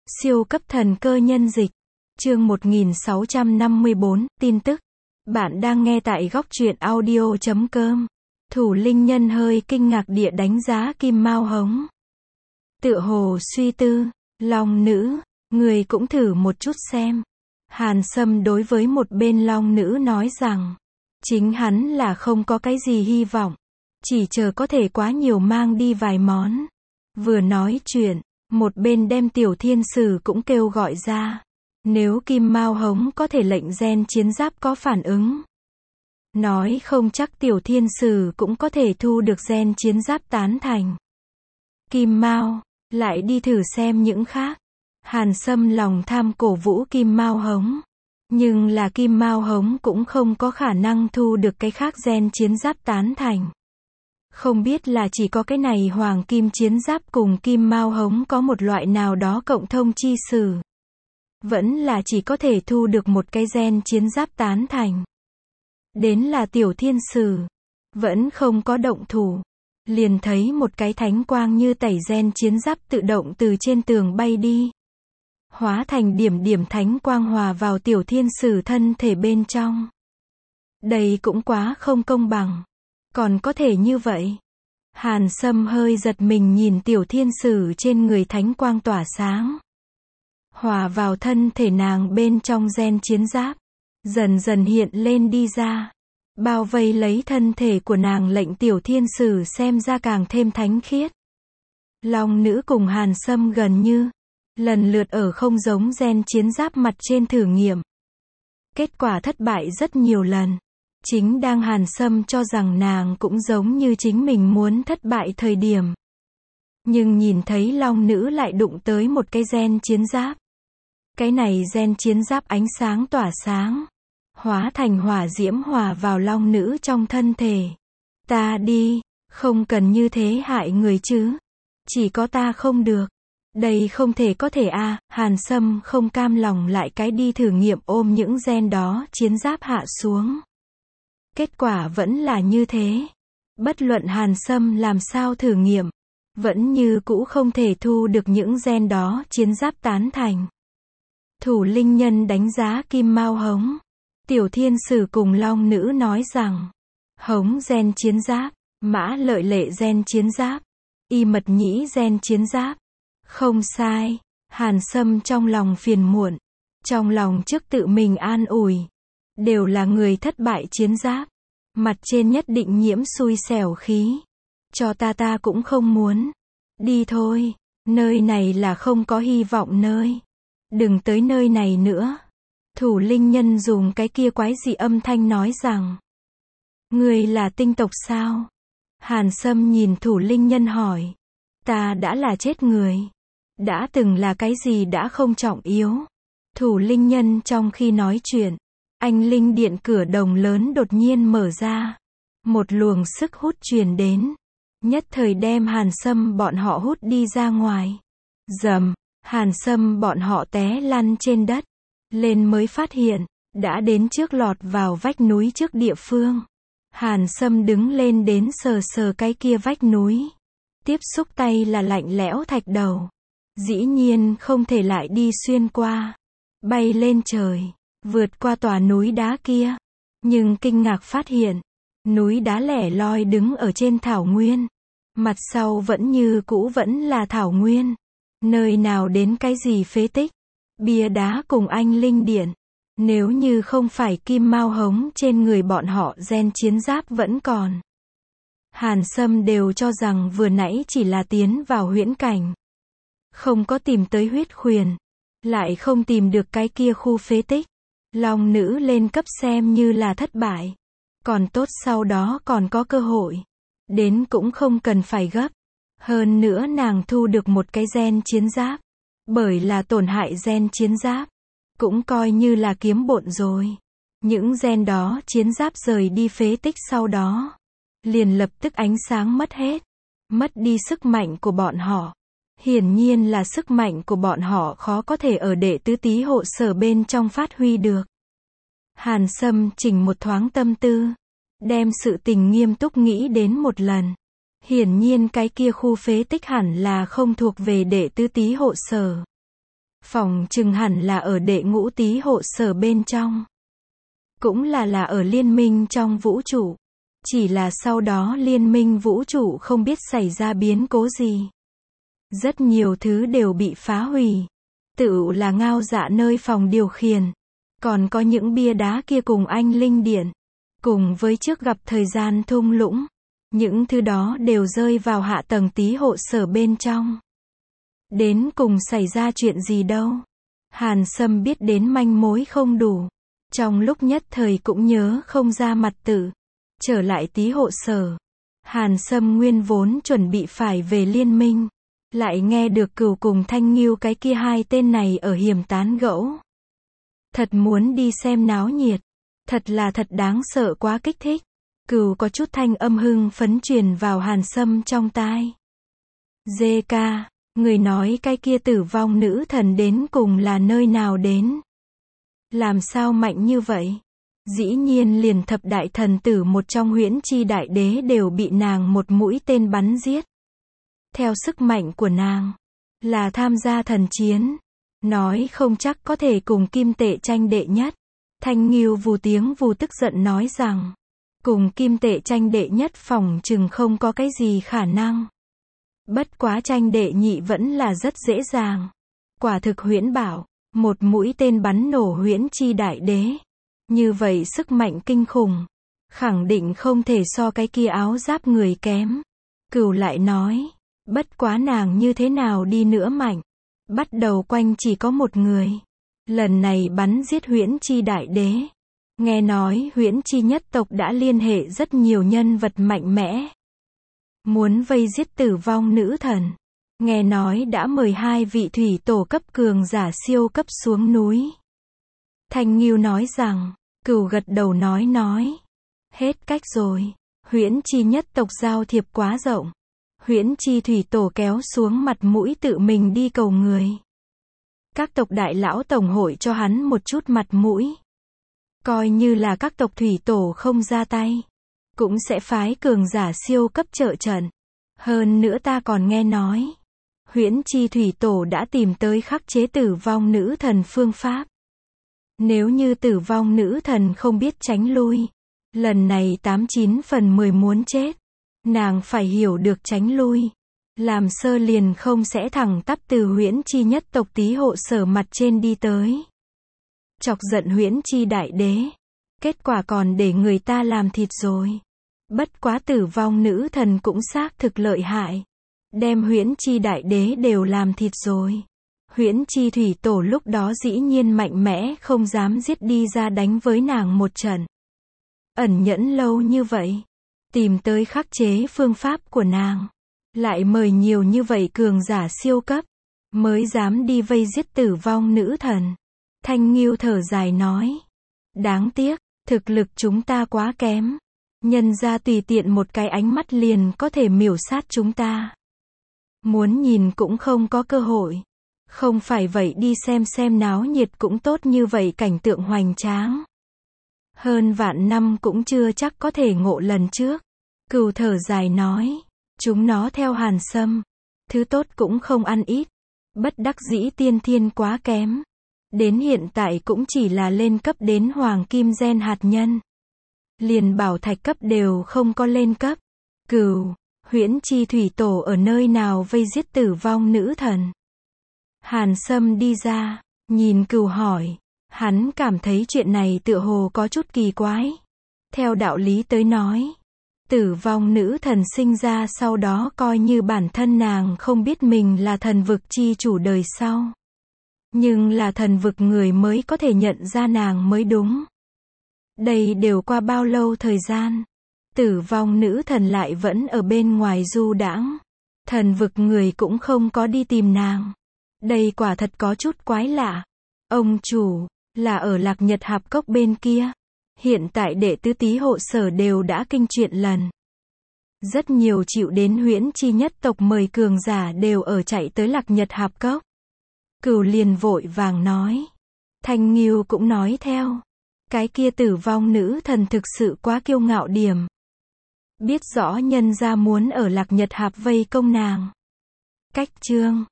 Siêu cấp thần cơ nhân dịch. Chương 1654, tin tức. Bạn đang nghe tại góc truyện audio.com. Thủ linh nhân hơi kinh ngạc địa đánh giá Kim Mao Hống. Tựa hồ suy tư, long nữ, người cũng thử một chút xem. Hàn Sâm đối với một bên long nữ nói rằng, chính hắn là không có cái gì hy vọng, chỉ chờ có thể quá nhiều mang đi vài món. Vừa nói chuyện, một bên đem Tiểu Thiên Sử cũng kêu gọi ra. Nếu Kim Mao Hống có thể lệnh gen chiến giáp có phản ứng, nói không chắc Tiểu Thiên Sử cũng có thể thu được gen chiến giáp tán thành. Kim Mao, lại đi thử xem những khác. Hàn Sâm lòng tham cổ vũ Kim Mao Hống. Nhưng là Kim Mao Hống cũng không có khả năng thu được cái khác gen chiến giáp tán thành. Không biết là chỉ có cái này hoàng kim chiến giáp cùng Kim Mao Hống có một loại nào đó cộng thông chi sử. Vẫn là chỉ có thể thu được một cái gen chiến giáp tán thành. Đến là Tiểu Thiên Sử. Vẫn không có động thủ. Liền thấy một cái thánh quang như tẩy gen chiến giáp tự động từ trên tường bay đi. Hóa thành điểm điểm thánh quang hòa vào Tiểu Thiên Sử thân thể bên trong. Đây cũng quá không công bằng. Còn có thể như vậy. Hàn Sâm hơi giật mình nhìn Tiểu Thiên Sử trên người thánh quang tỏa sáng. Hòa vào thân thể nàng bên trong gen chiến giáp. Dần dần hiện lên đi ra. Bao vây lấy thân thể của nàng lệnh Tiểu Thiên Sử xem ra càng thêm thánh khiết. Long nữ cùng Hàn Sâm gần như lần lượt ở không giống gen chiến giáp mặt trên thử nghiệm. Kết quả thất bại rất nhiều lần. Chính đang Hàn Sâm cho rằng nàng cũng giống như chính mình muốn thất bại thời điểm. Nhưng nhìn thấy long nữ lại đụng tới một cái gen chiến giáp. Cái này gen chiến giáp ánh sáng tỏa sáng. Hóa thành hỏa diễm hòa vào long nữ trong thân thể. Ta đi, không cần như thế hại người chứ. Chỉ có ta không được. Đây không thể có thể a. Hàn Sâm không cam lòng lại cái đi thử nghiệm ôm những gen đó chiến giáp hạ xuống. Kết quả vẫn là như thế. Bất luận Hàn Sâm làm sao thử nghiệm, vẫn như cũ không thể thu được những gen đó chiến giáp tán thành. Thủ linh nhân đánh giá Kim Mao Hống. Tiểu Thiên Sử cùng long nữ nói rằng, Hống gen chiến giáp, Mã Lợi Lệ gen chiến giáp, Y Mật Nhĩ gen chiến giáp. Không sai. Hàn Sâm trong lòng phiền muộn. Trong lòng trước tự mình an ủi. Đều là người thất bại chiến giáp. Mặt trên nhất định nhiễm xui xẻo khí. Cho ta cũng không muốn. Đi thôi. Nơi này là không có hy vọng nơi. Đừng tới nơi này nữa. Thủ linh nhân dùng cái kia quái dị âm thanh nói rằng. Người là tinh tộc sao? Hàn Sâm nhìn thủ linh nhân hỏi. Ta đã là chết người. Đã từng là cái gì đã không trọng yếu. Thủ linh nhân trong khi nói chuyện. Anh linh điện cửa đồng lớn đột nhiên mở ra. Một luồng sức hút truyền đến. Nhất thời đem Hàn Sâm bọn họ hút đi ra ngoài. Rầm, Hàn Sâm bọn họ té lăn trên đất. Lên mới phát hiện, đã đến trước lọt vào vách núi trước địa phương. Hàn Sâm đứng lên đến sờ sờ cái kia vách núi. Tiếp xúc tay là lạnh lẽo thạch đầu. Dĩ nhiên không thể lại đi xuyên qua. Bay lên trời. Vượt qua tòa núi đá kia. Nhưng kinh ngạc phát hiện. Núi đá lẻ loi đứng ở trên thảo nguyên. Mặt sau vẫn như cũ vẫn là thảo nguyên. Nơi nào đến cái gì phế tích. Bia đá cùng anh linh điện. Nếu như không phải Kim Mao Hống trên người bọn họ gen chiến giáp vẫn còn. Hàn Sâm đều cho rằng vừa nãy chỉ là tiến vào huyễn cảnh. Không có tìm tới huyết khuyển. Lại không tìm được cái kia khu phế tích. Long nữ lên cấp xem như là thất bại. Còn tốt sau đó còn có cơ hội. Đến cũng không cần phải gấp. Hơn nữa nàng thu được một cái gen chiến giáp. Bởi là tổn hại gen chiến giáp. Cũng coi như là kiếm bộn rồi. Những gen đó chiến giáp rời đi phế tích sau đó. Liền lập tức ánh sáng mất hết. Mất đi sức mạnh của bọn họ. Hiển nhiên là sức mạnh của bọn họ khó có thể ở đệ tứ tý hộ sở bên trong phát huy được. Hàn Sâm chỉnh một thoáng tâm tư. Đem sự tình nghiêm túc nghĩ đến một lần. Hiển nhiên cái kia khu phế tích hẳn là không thuộc về đệ tứ tý hộ sở. Phỏng chừng hẳn là ở đệ ngũ tý hộ sở bên trong. Cũng là ở liên minh trong vũ trụ. Chỉ là sau đó liên minh vũ trụ không biết xảy ra biến cố gì. Rất nhiều thứ đều bị phá hủy. Tự là ngao dạ nơi phòng điều khiển. Còn có những bia đá kia cùng anh linh điện. Cùng với trước gặp thời gian thung lũng. Những thứ đó đều rơi vào hạ tầng tý hộ sở bên trong. Đến cùng xảy ra chuyện gì đâu. Hàn Sâm biết đến manh mối không đủ. Trong lúc nhất thời cũng nhớ không ra mặt tự. Trở lại tý hộ sở. Hàn Sâm nguyên vốn chuẩn bị phải về liên minh. Lại nghe được Cửu cùng Thanh Nghiêu cái kia hai tên này ở hiểm tán gẫu. Thật muốn đi xem náo nhiệt. Thật là thật đáng sợ quá kích thích. Cửu có chút thanh âm hưng phấn truyền vào Hàn Sâm trong tai. Dê ca, người nói cái kia tử vong nữ thần đến cùng là nơi nào đến? Làm sao mạnh như vậy? Dĩ nhiên liền thập đại thần tử một trong Huyễn Chi Đại Đế đều bị nàng một mũi tên bắn giết. Theo sức mạnh của nàng, là tham gia thần chiến. Nói không chắc có thể cùng Kim Tệ tranh đệ nhất. Thanh Nghiêu vù tiếng vù tức giận nói rằng, cùng Kim Tệ tranh đệ nhất phỏng chừng không có cái gì khả năng. Bất quá tranh đệ nhị vẫn là rất dễ dàng. Quả thực Huyễn bảo, một mũi tên bắn nổ Huyễn Chi Đại Đế. Như vậy sức mạnh kinh khủng, khẳng định không thể so cái kia áo giáp người kém. Cửu lại nói, bất quá nàng như thế nào đi nữa mạnh. Bắt đầu quanh chỉ có một người. Lần này bắn giết Huyễn Chi Đại Đế. Nghe nói Huyễn Chi nhất tộc đã liên hệ rất nhiều nhân vật mạnh mẽ. Muốn vây giết tử vong nữ thần. Nghe nói đã mời 2 vị thủy tổ cấp cường giả siêu cấp xuống núi. Thanh Nghiêu nói rằng, Cửu gật đầu nói. Hết cách rồi. Huyễn Chi nhất tộc giao thiệp quá rộng. Huyễn Chi thủy tổ kéo xuống mặt mũi tự mình đi cầu người. Các tộc đại lão tổng hội cho hắn một chút mặt mũi. Coi như là các tộc thủy tổ không ra tay. Cũng sẽ phái cường giả siêu cấp trợ trận. Hơn nữa ta còn nghe nói. Huyễn Chi thủy tổ đã tìm tới khắc chế tử vong nữ thần phương pháp. Nếu như tử vong nữ thần không biết tránh lui. Lần này 89 phần 10 muốn chết. Nàng phải hiểu được tránh lui. Làm sơ liền không sẽ thẳng tắp từ Huyễn Chi nhất tộc tý hộ sở mặt trên đi tới. Chọc giận Huyễn Chi Đại Đế. Kết quả còn để người ta làm thịt rồi. Bất quá tử vong nữ thần cũng xác thực lợi hại. Đem Huyễn Chi Đại Đế đều làm thịt rồi. Huyễn Chi thủy tổ lúc đó dĩ nhiên mạnh mẽ không dám giết đi ra đánh với nàng một trận. Ẩn nhẫn lâu như vậy. Tìm tới khắc chế phương pháp của nàng. Lại mời nhiều như vậy cường giả siêu cấp. Mới dám đi vây giết tử vong nữ thần. Thanh Nghiêu thở dài nói. Đáng tiếc, thực lực chúng ta quá kém. Nhân ra tùy tiện một cái ánh mắt liền có thể miểu sát chúng ta. Muốn nhìn cũng không có cơ hội. Không phải vậy đi xem náo nhiệt cũng tốt như vậy cảnh tượng hoành tráng. Hơn vạn năm cũng chưa chắc có thể ngộ lần trước. Cửu thở dài nói. Chúng nó theo Hàn Sâm. Thứ tốt cũng không ăn ít. Bất đắc dĩ tiên thiên quá kém. Đến hiện tại cũng chỉ là lên cấp đến hoàng kim gen hạt nhân. Liền bảo thạch cấp đều không có lên cấp. Cửu, Huyễn Chi thủy tổ ở nơi nào vây giết tử vong nữ thần? Hàn Sâm đi ra, nhìn Cửu hỏi. Hắn cảm thấy chuyện này tựa hồ có chút kỳ quái. Theo đạo lý tới nói. Tử vong nữ thần sinh ra sau đó coi như bản thân nàng không biết mình là thần vực chi chủ đời sau. Nhưng là thần vực người mới có thể nhận ra nàng mới đúng. Đây đều qua bao lâu thời gian. Tử vong nữ thần lại vẫn ở bên ngoài du đãng. Thần vực người cũng không có đi tìm nàng. Đây quả thật có chút quái lạ. Ông chủ, là ở Lạc Nhật Hạp Cốc bên kia. Hiện tại đệ tứ tý hộ sở đều đã kinh chuyện lần. Rất nhiều chịu đến Huyễn Chi nhất tộc mời cường giả đều ở chạy tới Lạc Nhật Hạp Cốc. Cửu liền vội vàng nói. Thanh Nghiêu cũng nói theo. Cái kia tử vong nữ thần thực sự quá kiêu ngạo điểm. Biết rõ nhân gia muốn ở Lạc Nhật Hạp vây công nàng. Cách chương